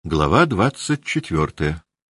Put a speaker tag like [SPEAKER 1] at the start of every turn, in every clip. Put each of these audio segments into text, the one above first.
[SPEAKER 1] Глава 24.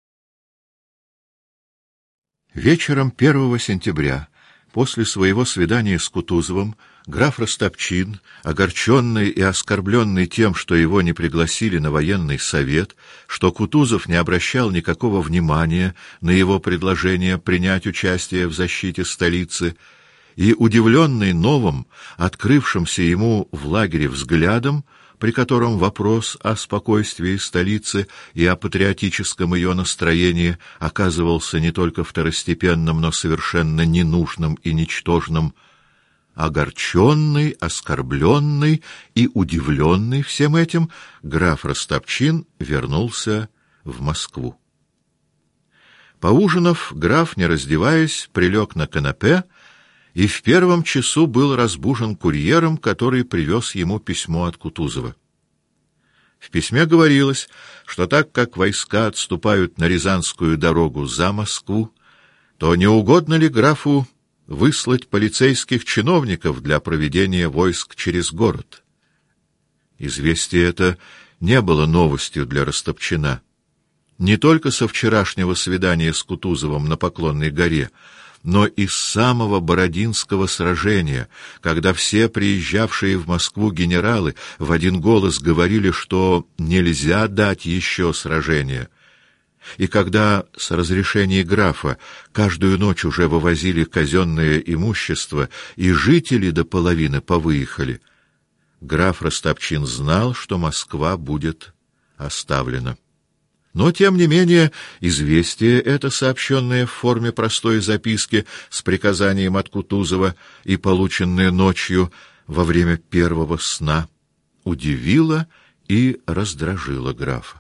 [SPEAKER 1] Вечером 1 сентября, после своего свидания с Кутузовым, граф Растопчин, огорченный и оскорбленный тем, что его не пригласили на военный совет, что Кутузов не обращал никакого внимания на его предложение принять участие в защите столицы, и удивленный новым, открывшимся ему в лагере взглядом, при котором вопрос о спокойствии столицы и о патриотическом ее настроении оказывался не только второстепенным, но совершенно ненужным и ничтожным, огорченный, оскорбленный и удивленный всем этим, граф Растопчин вернулся в Москву. Поужинав, граф, не раздеваясь, прилег на канапе и в 1 часу был разбужен курьером, который привез ему письмо от Кутузова. В письме говорилось, что так как войска отступают на Рязанскую дорогу за Москву, то не угодно ли графу выслать полицейских чиновников для проведения войск через город. Известие это не было новостью для Растопчина. Не только со вчерашнего свидания с Кутузовым на Поклонной горе, но и с самого Бородинского сражения, когда все приезжавшие в Москву генералы в один голос говорили, что нельзя дать еще сражение, и когда с разрешения графа каждую ночь уже вывозили казенное имущество, и жители до половины повыехали, граф Растопчин знал, что Москва будет оставлена. Но, тем не менее, известие это, сообщенное в форме простой записки с приказанием от Кутузова и полученное ночью во время первого сна, удивило и раздражило графа.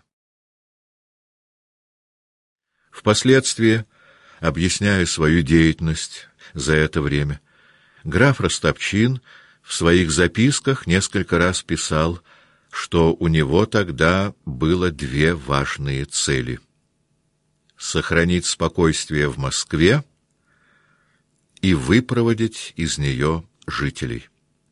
[SPEAKER 1] Впоследствии, объясняя свою деятельность за это время, граф Растопчин в своих записках несколько раз писал, что у него тогда было 2 важные цели: сохранить спокойствие в Москве и выпроводить из нее жителей.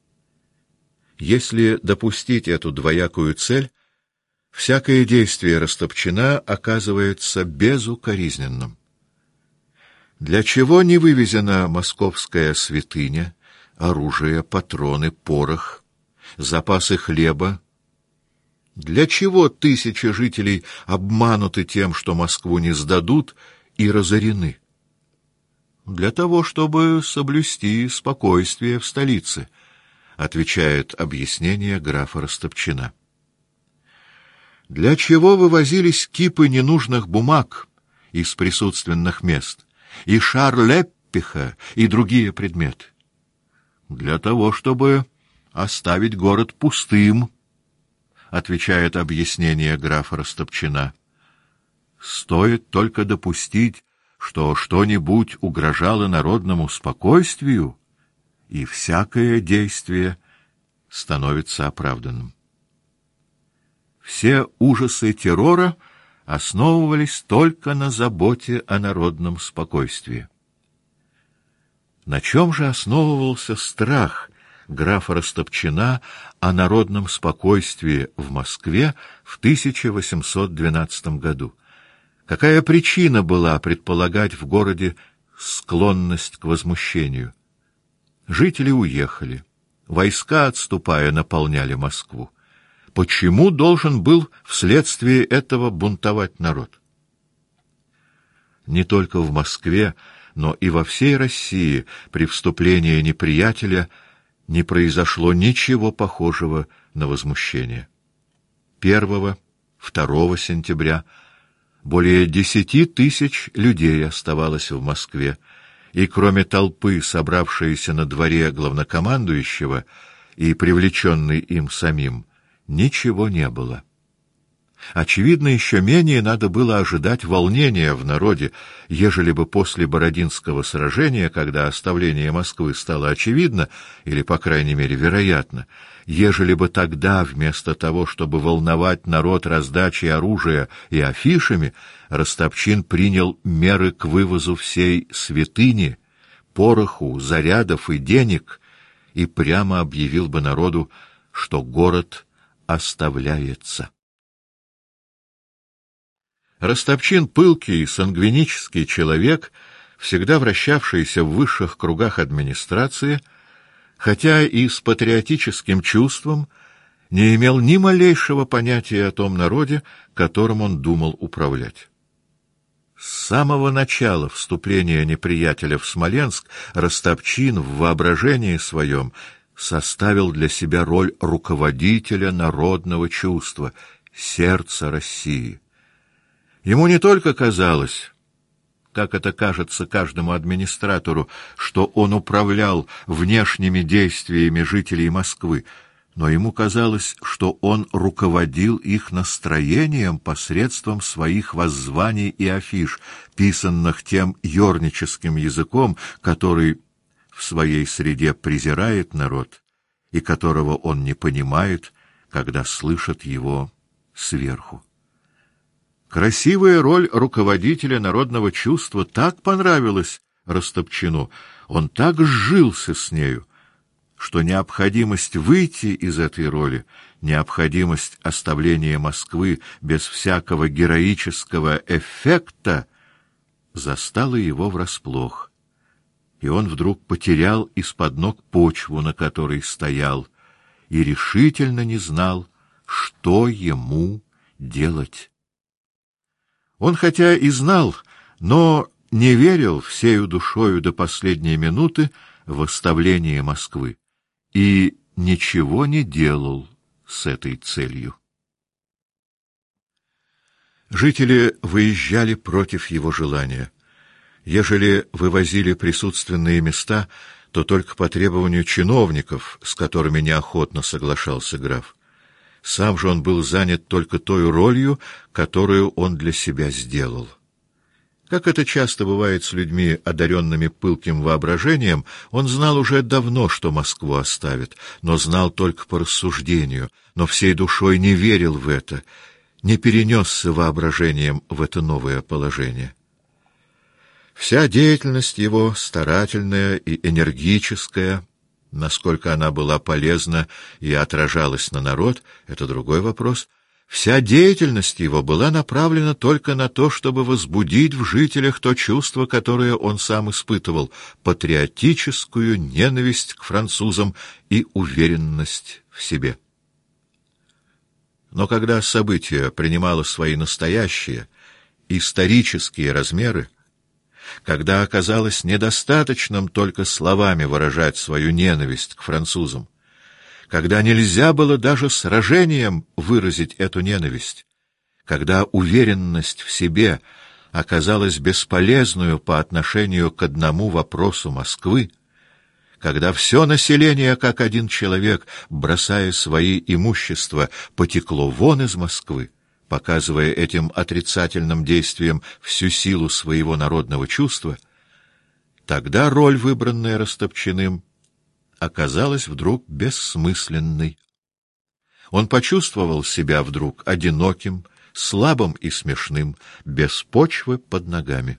[SPEAKER 1] Если допустить эту двоякую цель, всякое действие Растопчина оказывается безукоризненным. Для чего не вывезена московская святыня, оружие, патроны, порох, запасы хлеба? Для чего 1000 жителей обмануты тем, что Москву не сдадут, и разорены? Для того, чтобы соблюсти спокойствие в столице, отвечает объяснение графа Растопчина. Для чего вывозились кипы ненужных бумаг из присутственных мест, и шар Леппиха, и другие предметы? Для того, чтобы оставить город пустым, отвечает объяснение графа Растопчина. Стоит только допустить, что что-нибудь угрожало народному спокойствию, и всякое действие становится оправданным. Все ужасы террора основывались только на заботе о народном спокойствии. На чем же основывался страх графа Растопчина о народном спокойствии в Москве в 1812 году? Какая причина была предполагать в городе склонность к возмущению? Жители уехали, войска, отступая, наполняли Москву. Почему должен был вследствие этого бунтовать народ? Не только в Москве, но и во всей России при вступлении неприятеля не произошло ничего похожего на возмущение. 1-2 сентября более 10 000 людей оставалось в Москве, и кроме толпы, собравшейся на дворе главнокомандующего и привлеченной им самим, ничего не было. Очевидно, еще менее надо было ожидать волнения в народе, ежели бы после Бородинского сражения, когда оставление Москвы стало очевидно, или, по крайней мере, вероятно, ежели бы тогда, вместо того, чтобы волновать народ раздачей оружия и афишами, Растопчин принял меры к вывозу всей святыни, пороху, зарядов и денег, и прямо объявил бы народу, что город оставляется. Ростопчин, пылкий и сангвинический человек, всегда вращавшийся в высших кругах администрации, хотя и с патриотическим чувством, не имел ни малейшего понятия о том народе, которым он думал управлять. С самого начала вступления неприятеля в Смоленск Ростопчин в воображении своем составил для себя роль руководителя народного чувства, сердца России. Ему не только казалось, как это кажется каждому администратору, что он управлял внешними действиями жителей Москвы, но ему казалось, что он руководил их настроением посредством своих воззваний и афиш, писанных тем ёрническим языком, который в своей среде презирает народ и которого он не понимает, когда слышит его сверху. Красивая роль руководителя народного чувства так понравилась Ростопчину, он так сжился с нею, что необходимость выйти из этой роли, необходимость оставления Москвы без всякого героического эффекта застала его врасплох, и он вдруг потерял из-под ног почву, на которой стоял, и решительно не знал, что ему делать. Он хотя и знал, но не верил всею душою до последней минуты в оставление Москвы и ничего не делал с этой целью. Жители выезжали против его желания. Ежели вывозили присутственные места, то только по требованию чиновников, с которыми неохотно соглашался граф. Сам же он был занят только той ролью, которую он для себя сделал. Как это часто бывает с людьми, одаренными пылким воображением, он знал уже давно, что Москву оставит, но знал только по рассуждению, но всей душой не верил в это, не перенесся воображением в это новое положение. Вся деятельность его, старательная и энергическая, насколько она была полезна и отражалась на народ, это другой вопрос. Вся деятельность его была направлена только на то, чтобы возбудить в жителях то чувство, которое он сам испытывал, патриотическую ненависть к французам и уверенность в себе. Но когда событие принимало свои настоящие, исторические размеры, когда оказалось недостаточным только словами выражать свою ненависть к французам, когда нельзя было даже сражением выразить эту ненависть, когда уверенность в себе оказалась бесполезную по отношению к одному вопросу Москвы, когда все население, как один человек, бросая свои имущества, потекло вон из Москвы, показывая этим отрицательным действием всю силу своего народного чувства, тогда роль, выбранная Ростопчиным, оказалась вдруг бессмысленной. Он почувствовал себя вдруг одиноким, слабым и смешным, без почвы под ногами.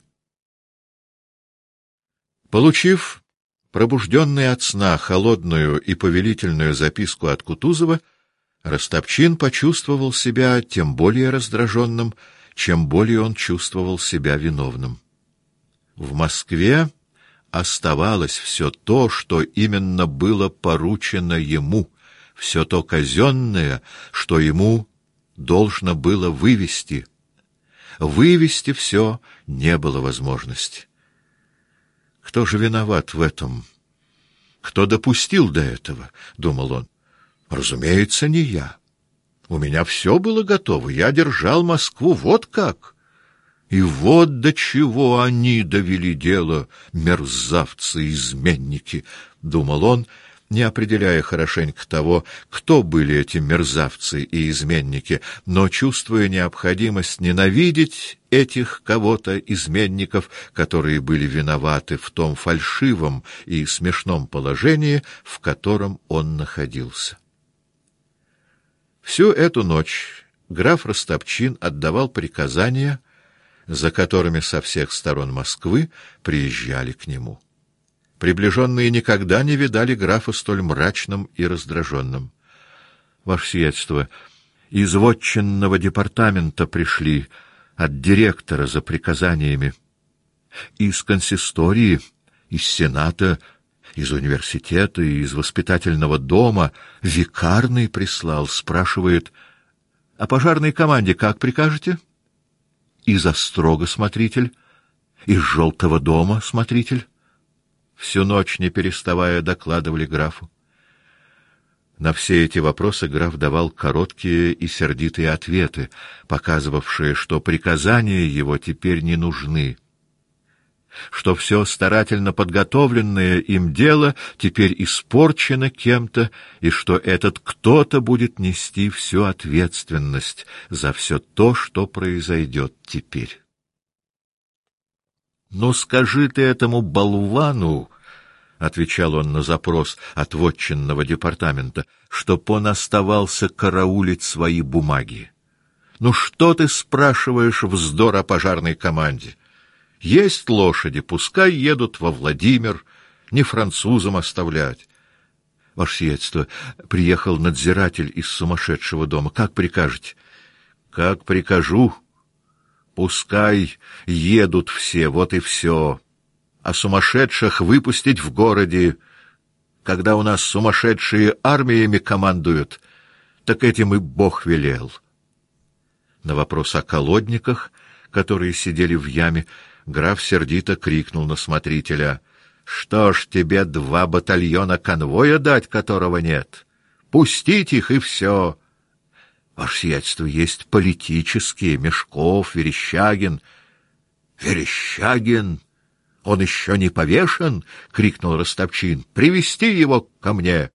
[SPEAKER 1] Получив пробужденный от сна холодную и повелительную записку от Кутузова, Ростопчин почувствовал себя тем более раздраженным, чем более он чувствовал себя виновным. В Москве оставалось все то, что именно было поручено ему, все то казенное, что ему должно было вывести. Вывести все не было возможности. Кто же виноват в этом? Кто допустил до этого? — думал он. Разумеется, не я. У меня все было готово, я держал Москву вот как. И вот до чего они довели дело, мерзавцы-изменники, — думал он, не определяя хорошенько того, кто были эти мерзавцы и изменники, но чувствуя необходимость ненавидеть этих кого-то изменников, которые были виноваты в том фальшивом и смешном положении, в котором он находился. Всю эту ночь граф Ростопчин отдавал приказания, за которыми со всех сторон Москвы приезжали к нему. Приближенные никогда не видали графа столь мрачным и раздраженным. — Ваше сиятельство, из вотчинного департамента пришли, от директора за приказаниями. Из консистории, из сената, из университета и из воспитательного дома викарный прислал, спрашивает: «О пожарной команде как прикажете?» «Из острога смотритель, из желтого дома смотритель». Всю ночь, не переставая, докладывали графу. На все эти вопросы граф давал короткие и сердитые ответы, показывавшие, что приказания его теперь не нужны, что все старательно подготовленное им дело теперь испорчено кем-то, и что этот кто-то будет нести всю ответственность за все то, что произойдет теперь. «Ну, скажи ты этому болвану, — отвечал он на запрос от вотчинного департамента, — чтоб он оставался караулить свои бумаги. Ну что ты спрашиваешь вздор о пожарной команде? Есть лошади, пускай едут во Владимир, не французам оставлять». «Ваше сиятельство, приехал надзиратель из сумасшедшего дома. Как прикажете?» «Как прикажу. Пускай едут все, вот и все. А сумасшедших выпустить в городе. Когда у нас сумасшедшие армиями командуют, так этим и Бог велел». На вопрос о колодниках, которые сидели в яме, граф сердито крикнул на смотрителя: «Что ж тебе 2 батальона конвоя дать, которого нет? Пустить их, и все». «Ваше сиятельство, есть политические: Мешков, Верещагин». «Верещагин? Он еще не повешен?» — крикнул Ростопчин. «Привести его ко мне!»